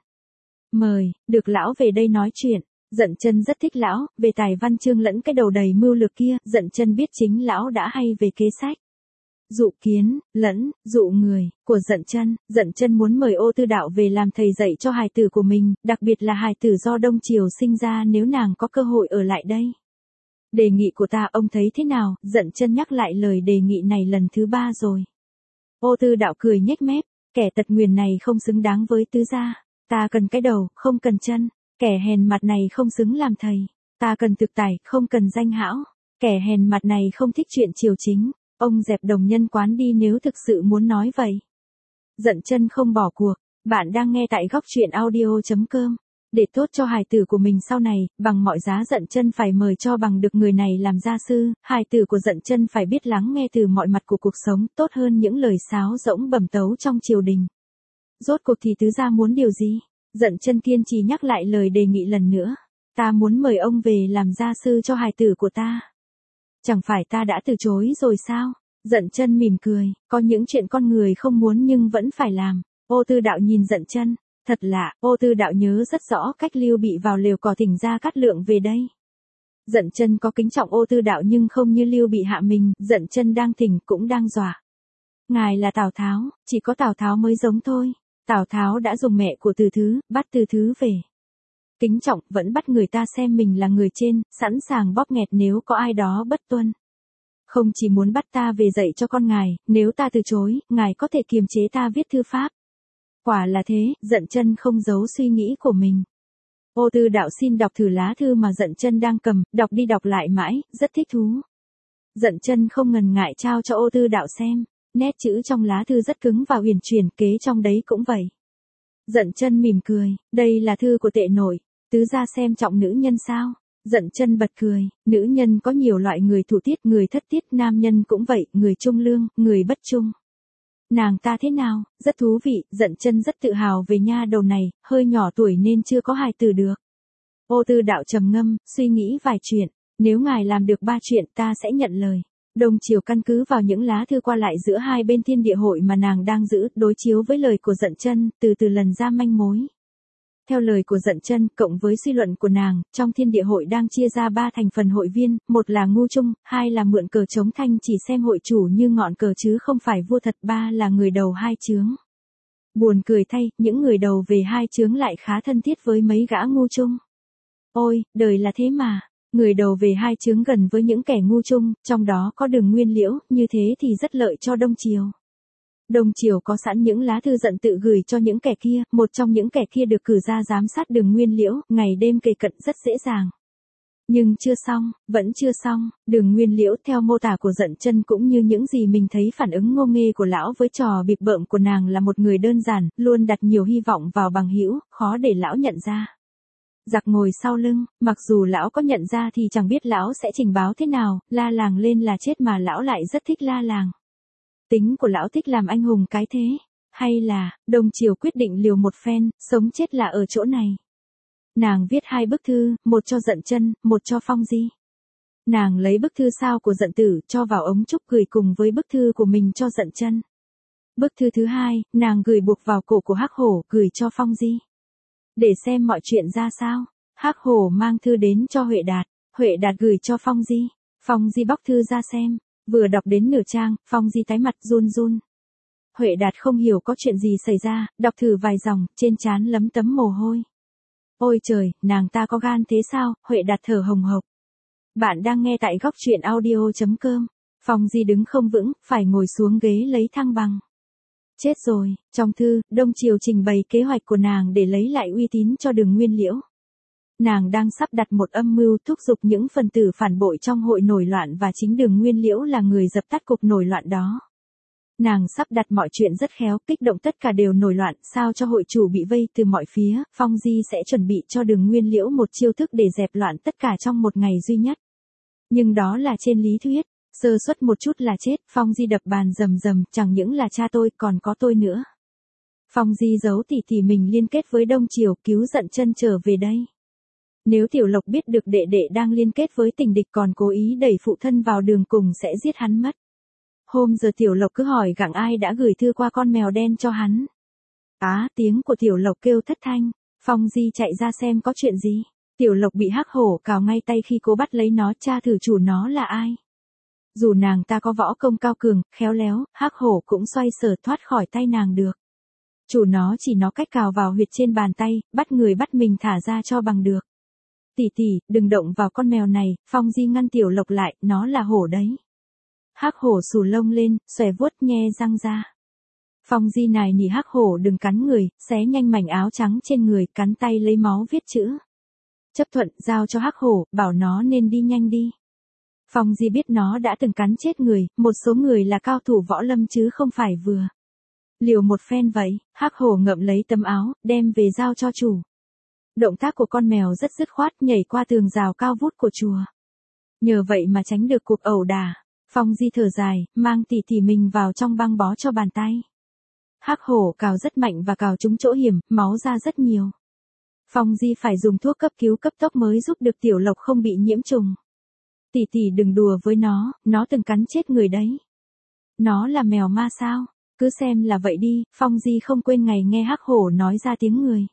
mời, được lão về đây nói chuyện. Dận Chân rất thích lão, về tài văn chương lẫn cái đầu đầy mưu lược kia, Dận Chân biết chính lão đã hay về kế sách. Dụ kiến, lẫn, dụ người, của Dận Chân, Dận Chân muốn mời Ô Tư Đạo về làm thầy dạy cho hài tử của mình, đặc biệt là hài tử do Đông Triều sinh ra nếu nàng có cơ hội ở lại đây. Đề nghị của ta ông thấy thế nào? Dận Chân nhắc lại lời đề nghị này lần thứ ba rồi. Ô Tư Đạo cười nhếch mép, kẻ tật nguyền này không xứng đáng với tứ gia. Ta cần cái đầu, không cần chân. Kẻ hèn mặt này không xứng làm thầy. Ta cần thực tài, không cần danh hão. Kẻ hèn mặt này không thích chuyện triều chính. Ông dẹp Đồng Nhân quán đi nếu thực sự muốn nói vậy. Dận Chân không bỏ cuộc. Bạn đang nghe tại góc truyện audio chấm com. Để tốt cho hài tử của mình sau này, bằng mọi giá Dận Chân phải mời cho bằng được người này làm gia sư, hài tử của Dận Chân phải biết lắng nghe từ mọi mặt của cuộc sống, tốt hơn những lời sáo rỗng bẩm tấu trong triều đình. Rốt cuộc thì tứ gia muốn điều gì? Dận Chân kiên trì nhắc lại lời đề nghị lần nữa. Ta muốn mời ông về làm gia sư cho hài tử của ta. Chẳng phải ta đã từ chối rồi sao? Dận Chân mỉm cười, có những chuyện con người không muốn nhưng vẫn phải làm. Ô Tư Đạo nhìn Dận Chân. Thật lạ, Ô Tư Đạo nhớ rất rõ cách Lưu Bị vào lều cỏ thỉnh Gia Cát Lượng về đây. Dận Chân có kính trọng Ô Tư Đạo nhưng không như Lưu Bị hạ mình, Dận Chân đang thỉnh cũng đang dọa. Ngài là Tào Tháo, chỉ có Tào Tháo mới giống thôi. Tào Tháo đã dùng mẹ của Từ Thứ, bắt Từ Thứ về. Kính trọng, vẫn bắt người ta xem mình là người trên, sẵn sàng bóp nghẹt nếu có ai đó bất tuân. Không chỉ muốn bắt ta về dạy cho con ngài, nếu ta từ chối, ngài có thể kiềm chế ta viết thư pháp. Quả là thế, Dận Chân không giấu suy nghĩ của mình. Ô Tư Đạo xin đọc thử lá thư mà Dận Chân đang cầm, đọc đi đọc lại mãi, rất thích thú. Dận Chân không ngần ngại trao cho Ô Tư Đạo xem, nét chữ trong lá thư rất cứng và uyển chuyển, kế trong đấy cũng vậy. Dận Chân mỉm cười, đây là thư của tệ nổi, tứ gia xem trọng nữ nhân sao? Dận Chân bật cười, nữ nhân có nhiều loại, người thủ tiết, người thất tiết, nam nhân cũng vậy, người trung lương, người bất trung. Nàng ta thế nào? Rất thú vị, Dận Chân rất tự hào về nha đầu này, hơi nhỏ tuổi nên chưa có hài tử được. Ô Tư Đạo trầm ngâm, suy nghĩ vài chuyện, nếu ngài làm được ba chuyện ta sẽ nhận lời. Đông Triều căn cứ vào những lá thư qua lại giữa hai bên Thiên Địa Hội mà nàng đang giữ, đối chiếu với lời của Dận Chân, từ từ lần ra manh mối. Theo lời của Dận Chân, cộng với suy luận của nàng, trong thiên địa hội đang chia ra ba thành phần hội viên, một là ngu trung, hai là mượn cờ chống thanh chỉ xem hội chủ như ngọn cờ chứ không phải vua thật, ba là người đầu hai chướng. Buồn cười thay, những người đầu về hai chướng lại khá thân thiết với mấy gã ngu trung. Ôi, đời là thế mà. Người đầu về hai chướng gần với những kẻ ngu trung, trong đó có Đường Nguyên Liễu, như thế thì rất lợi cho Đông Triều. Đông Triều có sẵn những lá thư Dận tự gửi cho những kẻ kia, một trong những kẻ kia được cử ra giám sát Đường Nguyên Liễu, ngày đêm kề cận rất dễ dàng. Nhưng chưa xong, vẫn chưa xong, Đường Nguyên Liễu theo mô tả của Dận Chân cũng như những gì mình thấy phản ứng ngô nghê của lão với trò bịp bợm của nàng là một người đơn giản, luôn đặt nhiều hy vọng vào bằng hữu, khó để lão nhận ra. Giặc ngồi sau lưng, mặc dù lão có nhận ra thì chẳng biết lão sẽ trình báo thế nào, la làng lên là chết mà lão lại rất thích la làng. Tính của lão thích làm anh hùng cái thế, hay là, Đông Triều quyết định liều một phen, sống chết là ở chỗ này. Nàng viết hai bức thư, một cho Dận Chân, một cho Phong Di. Nàng lấy bức thư sao của Dận Tử cho vào ống trúc gửi cùng với bức thư của mình cho Dận Chân. Bức thư thứ hai, nàng gửi buộc vào cổ của Hắc Hổ gửi cho Phong Di. Để xem mọi chuyện ra sao, Hắc Hổ mang thư đến cho Huệ Đạt, Huệ Đạt gửi cho Phong Di. Phong Di bóc thư ra xem, vừa đọc đến nửa trang, Phong Di tái mặt run run. Huệ Đạt không hiểu có chuyện gì xảy ra, đọc thử vài dòng, trên trán lấm tấm mồ hôi. Ôi trời, nàng ta có gan thế sao? Huệ Đạt thở hồng hộc. Bạn đang nghe tại góc truyện audio chấm com. Phong Di đứng không vững, phải ngồi xuống ghế lấy thăng bằng. Chết rồi, trong thư, Đông Triều trình bày kế hoạch của nàng để lấy lại uy tín cho Đường Nguyên Liễu. Nàng đang sắp đặt một âm mưu thúc giục những phần tử phản bội trong hội nổi loạn và chính Đường Nguyên Liễu là người dập tắt cuộc nổi loạn đó. Nàng sắp đặt mọi chuyện rất khéo, kích động tất cả đều nổi loạn, sao cho hội chủ bị vây từ mọi phía, Phong Di sẽ chuẩn bị cho Đường Nguyên Liễu một chiêu thức để dẹp loạn tất cả trong một ngày duy nhất. Nhưng đó là trên lý thuyết, sơ suất một chút là chết, Phong Di đập bàn rầm rầm, chẳng những là cha tôi, còn có tôi nữa. Phong Di giấu tỉ tỉ mình liên kết với Đông Triều, cứu Dận Chân trở về đây. Nếu Tiểu Lộc biết được đệ đệ đang liên kết với tình địch còn cố ý đẩy phụ thân vào đường cùng sẽ giết hắn mất. Hôm giờ Tiểu Lộc cứ hỏi gặng ai đã gửi thư qua con mèo đen cho hắn. Á, tiếng của Tiểu Lộc kêu thất thanh, Phong Di chạy ra xem có chuyện gì. Tiểu Lộc bị Hắc Hổ cào ngay tay khi cố bắt lấy nó, tra thử chủ nó là ai. Dù nàng ta có võ công cao cường, khéo léo, Hắc Hổ cũng xoay sở thoát khỏi tay nàng được. Chủ nó chỉ nó cách cào vào huyệt trên bàn tay, bắt người bắt mình thả ra cho bằng được. Tỷ tỷ, đừng động vào con mèo này, Phong Di ngăn Tiểu Lộc lại, nó là hổ đấy. Hắc Hổ xù lông lên, xòe vuốt nhe răng ra. Phong Di nài nỉ Hắc Hổ đừng cắn người, xé nhanh mảnh áo trắng trên người, cắn tay lấy máu viết chữ. Chấp thuận, giao cho Hắc Hổ, bảo nó nên đi nhanh đi. Phong Di biết nó đã từng cắn chết người, một số người là cao thủ võ lâm chứ không phải vừa. Liều một phen vậy, Hắc Hổ ngậm lấy tấm áo, đem về giao cho chủ. Động tác của con mèo rất dứt khoát, nhảy qua tường rào cao vút của chùa. Nhờ vậy mà tránh được cuộc ẩu đả. Phong Di thở dài, mang tỉ tỉ mình vào trong băng bó cho bàn tay. Hắc Hổ cào rất mạnh và cào trúng chỗ hiểm, máu ra rất nhiều. Phong Di phải dùng thuốc cấp cứu cấp tốc mới giúp được Tiểu Lộc không bị nhiễm trùng. Tỷ tỷ đừng đùa với nó, nó từng cắn chết người đấy. Nó là mèo ma sao? Cứ xem là vậy đi, Phong Di không quên ngày nghe Hắc Hổ nói ra tiếng người.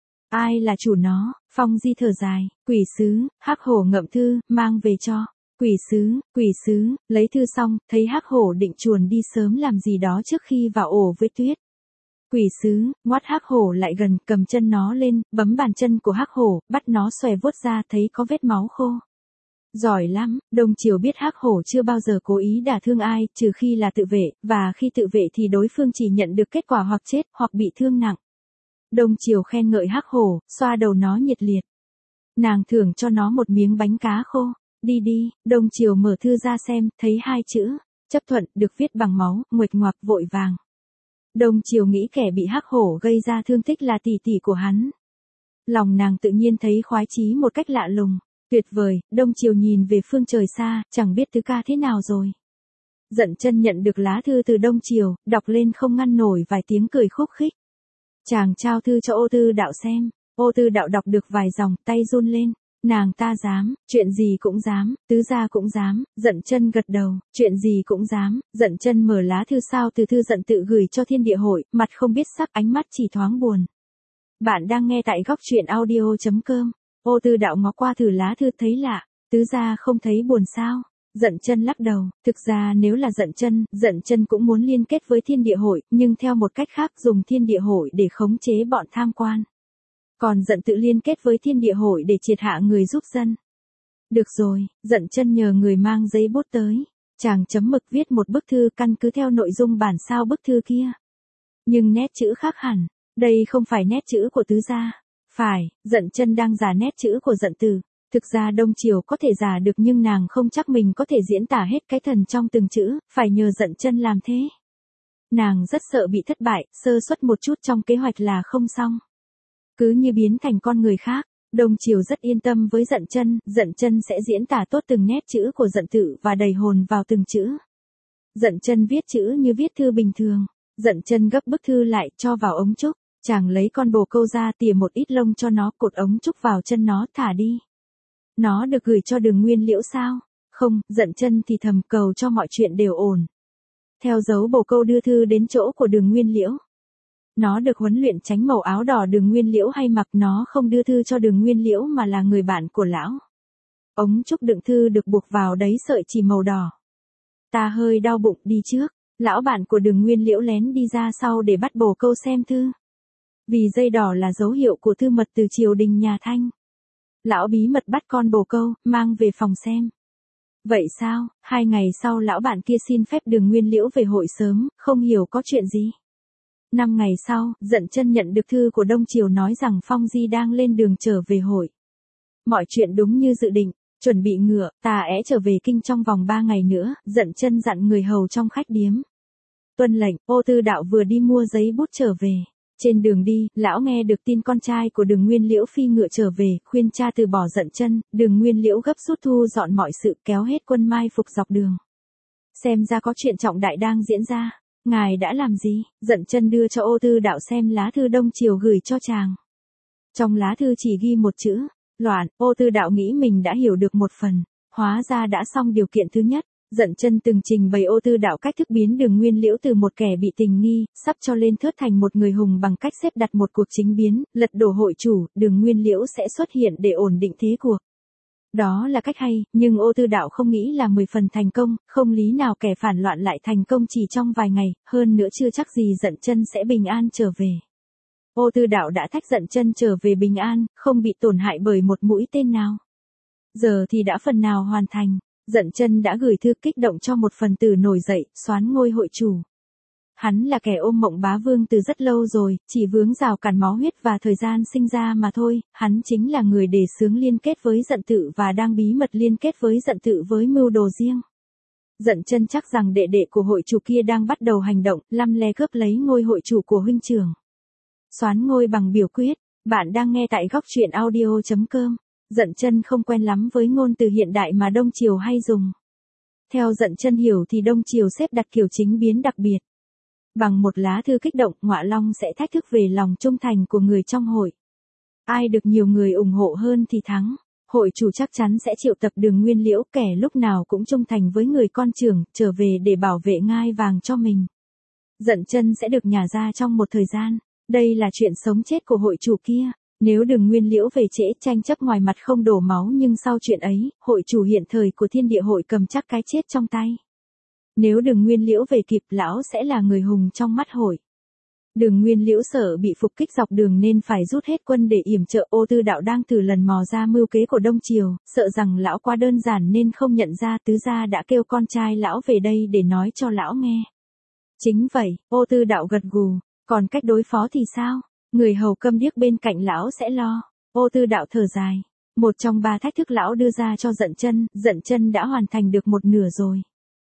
Ai là chủ nó? Phong Di thở dài, quỷ sứ. Hắc Hổ ngậm thư, mang về cho. Quỷ sứ, quỷ sứ, lấy thư xong, thấy Hắc Hổ định chuồn đi sớm làm gì đó trước khi vào ổ với Tuyết. Quỷ sứ, ngoắt Hắc Hổ lại gần, cầm chân nó lên, bấm bàn chân của Hắc Hổ, bắt nó xòe vuốt ra thấy có vết máu khô. Giỏi lắm, Đông Triều biết Hắc Hổ chưa bao giờ cố ý đả thương ai, trừ khi là tự vệ, và khi tự vệ thì đối phương chỉ nhận được kết quả hoặc chết, hoặc bị thương nặng. Đông Triều khen ngợi Hắc Hổ, xoa đầu nó nhiệt liệt. Nàng thưởng cho nó một miếng bánh cá khô. Đi đi, Đông Triều mở thư ra xem, thấy hai chữ, chấp thuận, được viết bằng máu, nguệch ngoạc vội vàng. Đông Triều nghĩ kẻ bị Hắc Hổ gây ra thương tích là tỷ tỷ của hắn. Lòng nàng tự nhiên thấy khoái chí một cách lạ lùng, tuyệt vời. Đông Triều nhìn về phương trời xa, chẳng biết tứ ca thế nào rồi. Dận Chân nhận được lá thư từ Đông Triều, đọc lên không ngăn nổi vài tiếng cười khúc khích. Chàng trao thư cho Ô Tư Đạo xem, Ô Tư Đạo đọc được vài dòng, tay run lên. Nàng ta dám, chuyện gì cũng dám, tứ gia cũng dám. Dận Chân gật đầu, chuyện gì cũng dám. Dận Chân mở lá thư sao từ thư Dận tự gửi cho thiên địa hội, mặt không biết sắc, ánh mắt chỉ thoáng buồn. Bạn đang nghe tại góc truyện audio.com. Ô Tư Đạo ngó qua thử lá thư thấy lạ, tứ gia không thấy buồn sao? Dận Chân lắc đầu, thực ra nếu là Dận Chân, Dận Chân cũng muốn liên kết với Thiên Địa Hội, nhưng theo một cách khác dùng Thiên Địa Hội để khống chế bọn tham quan. Còn Dận Tự liên kết với Thiên Địa Hội để triệt hạ người giúp dân. Được rồi, Dận Chân nhờ người mang giấy bút tới. Chàng chấm mực viết một bức thư căn cứ theo nội dung bản sao bức thư kia. Nhưng nét chữ khác hẳn, đây không phải nét chữ của tứ gia. Phải, Dận Chân đang giả nét chữ của Dận Tử. Thực ra Đông Triều có thể giả được nhưng nàng không chắc mình có thể diễn tả hết cái thần trong từng chữ, phải nhờ Dận Chân làm thế. Nàng rất sợ bị thất bại, sơ suất một chút trong kế hoạch là không xong. Cứ như biến thành con người khác, Đông Triều rất yên tâm với Dận Chân, Dận Chân sẽ diễn tả tốt từng nét chữ của Dận Tử và đầy hồn vào từng chữ. Dận Chân viết chữ như viết thư bình thường. Dận Chân gấp bức thư lại cho vào ống trúc, chàng lấy con bồ câu ra tỉa một ít lông cho nó, cột ống trúc vào chân nó thả đi. Nó được gửi cho Đường Nguyên Liễu sao? Không, Dận Chân thì thầm cầu cho mọi chuyện đều ổn. Theo dấu bồ câu đưa thư đến chỗ của Đường Nguyên Liễu. Nó được huấn luyện tránh màu áo đỏ Đường Nguyên Liễu hay mặc, nó không đưa thư cho Đường Nguyên Liễu mà là người bạn của lão. Ống trúc đựng thư được buộc vào đấy sợi chỉ màu đỏ. Ta hơi đau bụng, đi trước. Lão bạn của Đường Nguyên Liễu lén đi ra sau để bắt bồ câu xem thư. Vì dây đỏ là dấu hiệu của thư mật từ triều đình nhà Thanh. Lão bí mật bắt con bồ câu, mang về phòng xem. Vậy sao, hai ngày sau lão bạn kia xin phép Đường Nguyên Liễu về hội sớm, không hiểu có chuyện gì. Năm ngày sau, Dận Chân nhận được thư của Đông Triều nói rằng Phong Di đang lên đường trở về hội. Mọi chuyện đúng như dự định, chuẩn bị ngựa, tà é trở về kinh trong vòng ba ngày nữa, Dận Chân dặn người hầu trong khách điếm. Tuân lệnh, Ô Tư Đạo vừa đi mua giấy bút trở về. Trên đường đi, lão nghe được tin con trai của Đường Nguyên Liễu phi ngựa trở về, khuyên cha từ bỏ Dận Chân. Đường Nguyên Liễu gấp rút thu dọn mọi sự, kéo hết quân mai phục dọc đường. Xem ra có chuyện trọng đại đang diễn ra. Ngài đã làm gì? Dận Chân đưa cho Ô Tư Đạo xem lá thư Đông Triều gửi cho chàng. Trong lá thư chỉ ghi một chữ, loạn. Ô Tư Đạo nghĩ mình đã hiểu được một phần, hóa ra đã xong điều kiện thứ nhất. Dận Chân từng trình bày Ô Tư Đạo cách thức biến Đường Nguyên Liễu từ một kẻ bị tình nghi, sắp cho lên thớt thành một người hùng bằng cách xếp đặt một cuộc chính biến, lật đổ hội chủ, Đường Nguyên Liễu sẽ xuất hiện để ổn định thế cuộc. Đó là cách hay, nhưng Ô Tư Đạo không nghĩ là mười phần thành công, không lý nào kẻ phản loạn lại thành công chỉ trong vài ngày, hơn nữa chưa chắc gì Dận Chân sẽ bình an trở về. Ô Tư Đạo đã thách Dận Chân trở về bình an, không bị tổn hại bởi một mũi tên nào. Giờ thì đã phần nào hoàn thành. Dận Chân đã gửi thư kích động cho một phần tử nổi dậy, soán ngôi hội chủ. Hắn là kẻ ôm mộng bá vương từ rất lâu rồi, chỉ vướng rào cản máu huyết và thời gian sinh ra mà thôi, hắn chính là người đề xướng liên kết với Dận Tự và đang bí mật liên kết với Dận Tự với mưu đồ riêng. Dận Chân chắc rằng đệ đệ của hội chủ kia đang bắt đầu hành động, lăm le cướp lấy ngôi hội chủ của huynh trưởng. Soán ngôi bằng biểu quyết, bạn đang nghe tại góc truyện audio.com. Dận Chân không quen lắm với ngôn từ hiện đại mà Đông Triều hay dùng. Theo Dận Chân hiểu thì Đông Triều xếp đặt kiểu chính biến đặc biệt. Bằng một lá thư kích động, Ngọa Long sẽ thách thức về lòng trung thành của người trong hội. Ai được nhiều người ủng hộ hơn thì thắng. Hội chủ chắc chắn sẽ triệu tập Đường Nguyên Liễu, kẻ lúc nào cũng trung thành với người con trưởng, trở về để bảo vệ ngai vàng cho mình. Dận Chân sẽ được nhả ra trong một thời gian. Đây là chuyện sống chết của hội chủ kia. Nếu Đường Nguyên Liễu về trễ, tranh chấp ngoài mặt không đổ máu, nhưng sau chuyện ấy, hội chủ hiện thời của Thiên Địa Hội cầm chắc cái chết trong tay. Nếu Đường Nguyên Liễu về kịp, lão sẽ là người hùng trong mắt hội. Đường Nguyên Liễu sợ bị phục kích dọc đường nên phải rút hết quân để yểm trợ. Ô Tư Đạo đang thử lần mò ra mưu kế của Đông Triều, sợ rằng lão quá đơn giản nên không nhận ra, tứ gia đã kêu con trai lão về đây để nói cho lão nghe. Chính vậy, Ô Tư Đạo gật gù, còn cách đối phó thì sao? Người hầu câm điếc bên cạnh lão sẽ lo. Ô Tư Đạo thở dài. Một trong ba thách thức lão đưa ra cho Dận Chân, Dận Chân đã hoàn thành được một nửa rồi.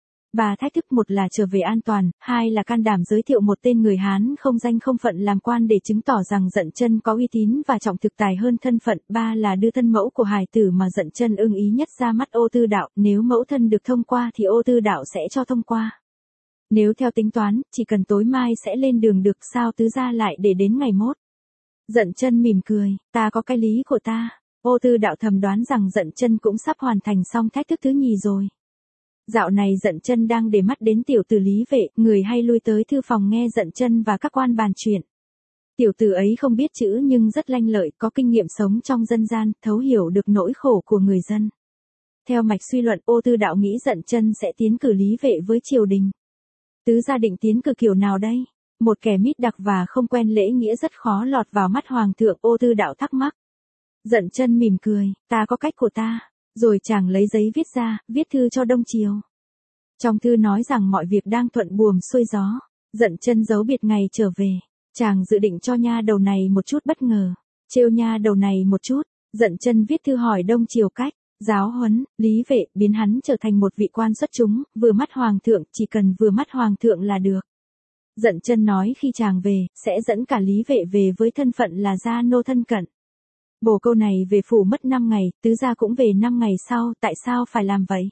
Ba thách thức: một là trở về an toàn, hai là can đảm giới thiệu một tên người Hán không danh không phận làm quan để chứng tỏ rằng Dận Chân có uy tín và trọng thực tài hơn thân phận, ba là đưa thân mẫu của hài tử mà Dận Chân ưng ý nhất ra mắt Ô Tư Đạo, nếu mẫu thân được thông qua thì Ô Tư Đạo sẽ cho thông qua. Nếu theo tính toán, chỉ cần tối mai sẽ lên đường được, sao tứ gia lại để đến ngày mốt? Dận Chân mỉm cười, ta có cái lý của ta. Ô Tư Đạo thầm đoán rằng Dận Chân cũng sắp hoàn thành xong thách thức thứ nhì rồi. Dạo này Dận Chân đang để mắt đến tiểu tử Lý Vệ, người hay lui tới thư phòng nghe Dận Chân và các quan bàn chuyện. Tiểu tử ấy không biết chữ nhưng rất lanh lợi, có kinh nghiệm sống trong dân gian, thấu hiểu được nỗi khổ của người dân. Theo mạch suy luận, Ô Tư Đạo nghĩ Dận Chân sẽ tiến cử Lý Vệ với triều đình. Tứ gia định tiến cử kiểu nào đây? Một kẻ mít đặc và không quen lễ nghĩa rất khó lọt vào mắt hoàng thượng, Ô Tư Đạo thắc mắc. Dận Chân mỉm cười, ta có cách của ta. Rồi chàng lấy giấy viết ra, viết thư cho Đông Triều. Trong thư nói rằng mọi việc đang thuận buồm xuôi gió. Dận Chân giấu biệt ngày trở về. Chàng dự định cho nha đầu này một chút bất ngờ. Trêu nha đầu này một chút. Dận Chân viết thư hỏi Đông Triều cách giáo huấn Lý Vệ, biến hắn trở thành một vị quan xuất chúng, vừa mắt hoàng thượng, chỉ cần vừa mắt hoàng thượng là được. Dận Chân nói khi chàng về, sẽ dẫn cả Lý Vệ về với thân phận là gia nô thân cận. Bồ câu này về phủ mất năm ngày, tứ gia cũng về năm ngày sau, tại sao phải làm vậy?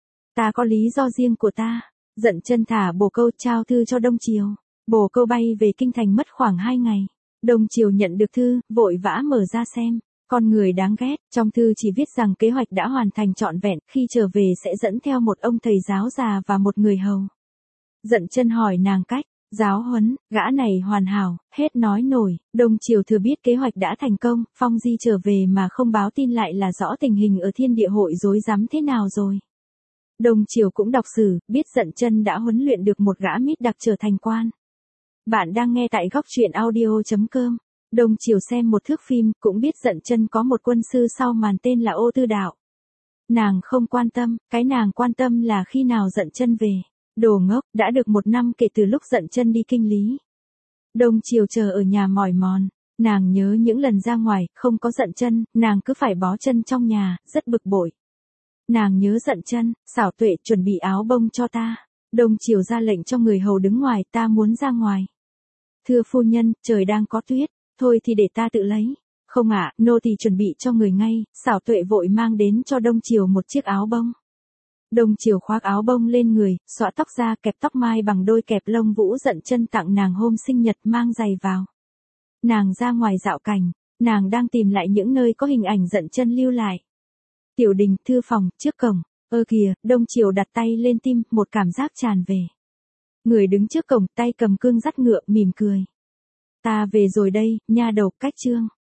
Ta có lý do riêng của ta. Dận Chân thả bồ câu trao thư cho Đông Triều. Bồ câu bay về kinh thành mất khoảng hai ngày. Đông Triều nhận được thư, vội vã mở ra xem. Con người đáng ghét, trong thư chỉ viết rằng kế hoạch đã hoàn thành trọn vẹn, khi trở về sẽ dẫn theo một ông thầy giáo già và một người hầu. Dận Chân hỏi nàng cách giáo huấn gã này hoàn hảo, hết nói nổi. Đông Triều thừa biết kế hoạch đã thành công, Phong Di trở về mà không báo tin lại là rõ tình hình ở Thiên Địa Hội rối rắm thế nào rồi. Đông Triều cũng đọc sử, biết Dận Chân đã huấn luyện được một gã mít đặc trở thành quan. Bạn đang nghe tại góc truyện audio chấm com. Đông Triều xem một thước phim, cũng biết Dận Chân có một quân sư sau màn tên là Ô Tư Đạo. Nàng không quan tâm, cái nàng quan tâm là khi nào Dận Chân về. Đồ ngốc, đã được một năm kể từ lúc Dận Chân đi kinh Lý. Đông Triều chờ ở nhà mỏi mòn. Nàng nhớ những lần ra ngoài, không có Dận Chân, nàng cứ phải bó chân trong nhà, rất bực bội. Nàng nhớ Dận Chân, Xảo Tuệ chuẩn bị áo bông cho ta. Đông Triều ra lệnh cho người hầu đứng ngoài, ta muốn ra ngoài. Thưa phu nhân, trời đang có tuyết, thôi thì để ta tự lấy. Không ạ, nô tỳ chuẩn bị cho người ngay. Xảo Tuệ vội mang đến cho Đông Triều một chiếc áo bông. Đông Triều khoác áo bông lên người, xõa tóc ra, kẹp tóc mai bằng đôi kẹp lông vũ Dận Chân tặng nàng hôm sinh nhật, mang giày vào. Nàng ra ngoài dạo cảnh, nàng đang tìm lại những nơi có hình ảnh Dận Chân lưu lại. Tiểu đình, thư phòng, trước cổng. Ơ kìa, Đông Triều đặt tay lên tim, một cảm giác tràn về. Người đứng trước cổng, tay cầm cương dắt ngựa, mỉm cười. Ta về rồi đây, nha đầu, cách chương.